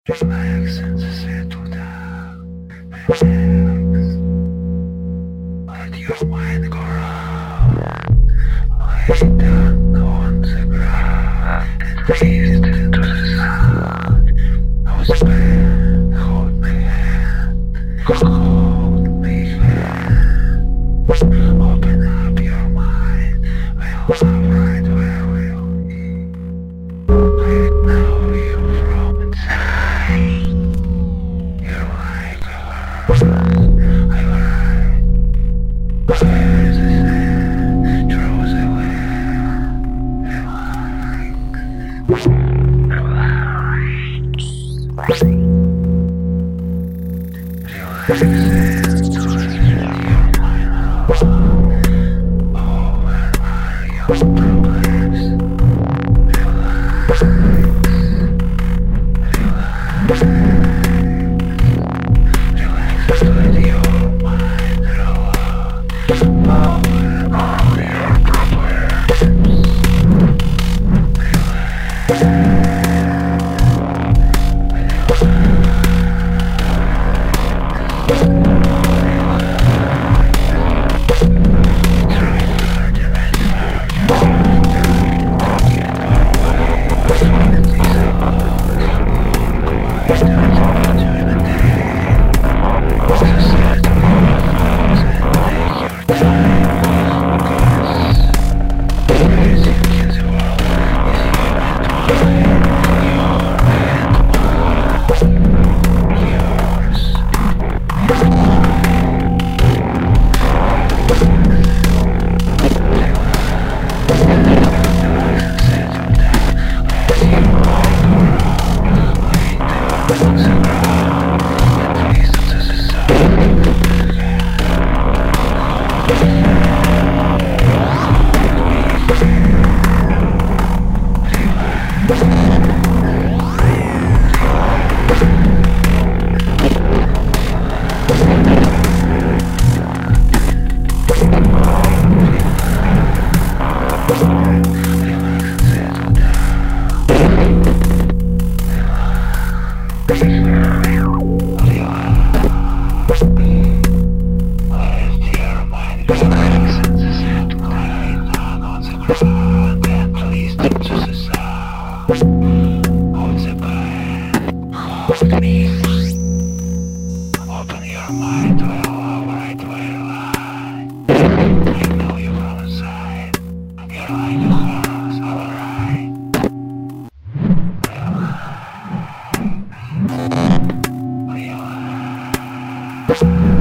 Relax and settle down. Relax. Let your mind go round. Lay down on the ground and listen to the sound of the band. Hold my hand. Hold my hand. Open up your mind. I'll love right where we'll be. I know you from inside. You're like a heart. I lie. Where is the sand? Throws away. Relax. Relax. Relax and let your mind roll. Oh, where are your problems? Relax. Relax. Relax and let your mind roll. Oh, where are your problems? Hold me. Open your mind to all right where you lie. I know you from inside. You're like a horse, alright. Relax. Relax.